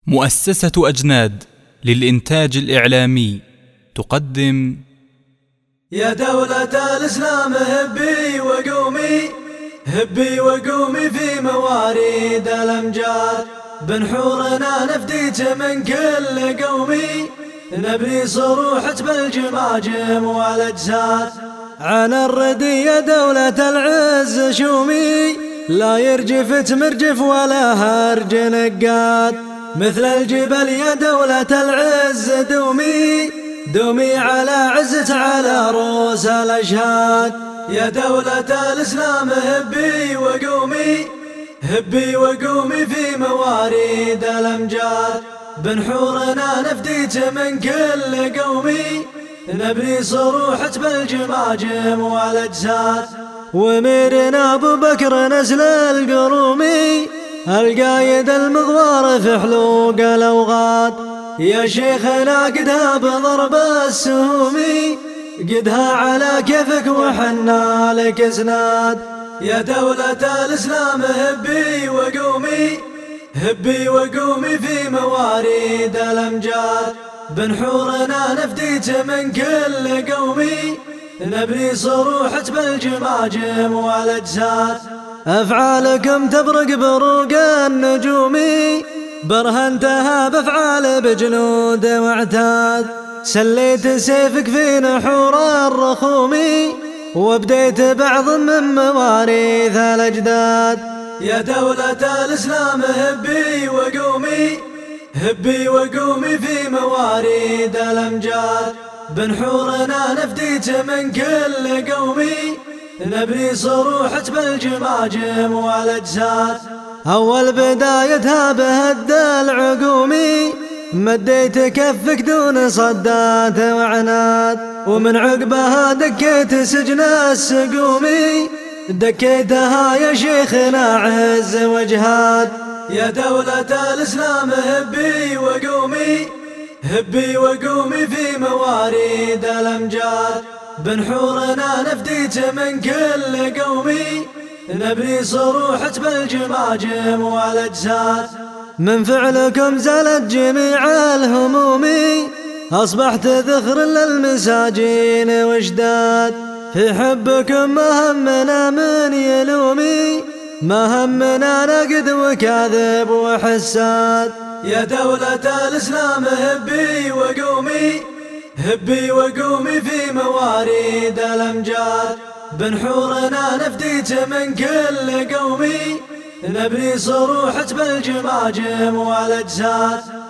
مؤسسة أجناد للإنتاج الإعلامي تقدم: يا دولة الإسلام هبي وقومي، هبي وقومي في مواريد الأمجاد، بنحورنا نفديك من كل قومي، نبني صروحك بالجماجم والأجساد. عن الردي يا دولة العز شومي، لا يرجف تمرجف ولا هرج نقاد، مثل الجبل يا دولة العز دومي، دومي على عزة على رؤوس الأشهاد. يا دولة الإسلام هبي وقومي، هبي وقومي في مواريد الأمجاد، بنحورنا نفديك من كل قومي، نبني صروحك بالجماجم والأجساد. وميرنا أبو بكر نزل القرومي، القايد المغوار في حلوق الأوغاد، يا شيخنا قدها بضرب السهومي، قدها على كيفك وحنا لك اسناد. يا دولة الإسلام هبي وقومي، هبي وقومي في مواريد الأمجاد، بنحورنا نفديك من كل قومي، نبني صروحك بالجماجم والأجساد. أفعالكم تبرق بروق النجوم، برهنتها بأفعال بجنود واعتاد، سليت سيفك في نحور الرخوم، وبديت بعض من مواريث الأجداد. يا دولة الإسلام هبي وقومي، هبي وقومي في مواريد الأمجاد، بنحورنا نفديك من كل قومي، نبني صروحك بالجماجم والأجساد. أول بدايتها بهد العقومي، مديت كفك دون صدات وعناد، ومن عقبها دكيت سجن السقومي، دكيتها يا شيخنا عز وجهاد. يا دولة الإسلام هبي وقومي، هبي وقومي في مواريد الأمجاد، بنحورنا نفديك من كل قومي، نبني صروحك بالجماجم والأجساد. من فعلكم زالت جميع الهموم، أصبحت ذخر للمساجين وجداد، في حبكم ما همنا من يلومي، ما همنا نقد وكاذب وحساد. يا دولة الإسلام هبي وقومي، هبي وقومي في مواريد الأمجاد، بنحورنا نفديك من كل قومي، نبني صروحك بالجماجم والأجساد.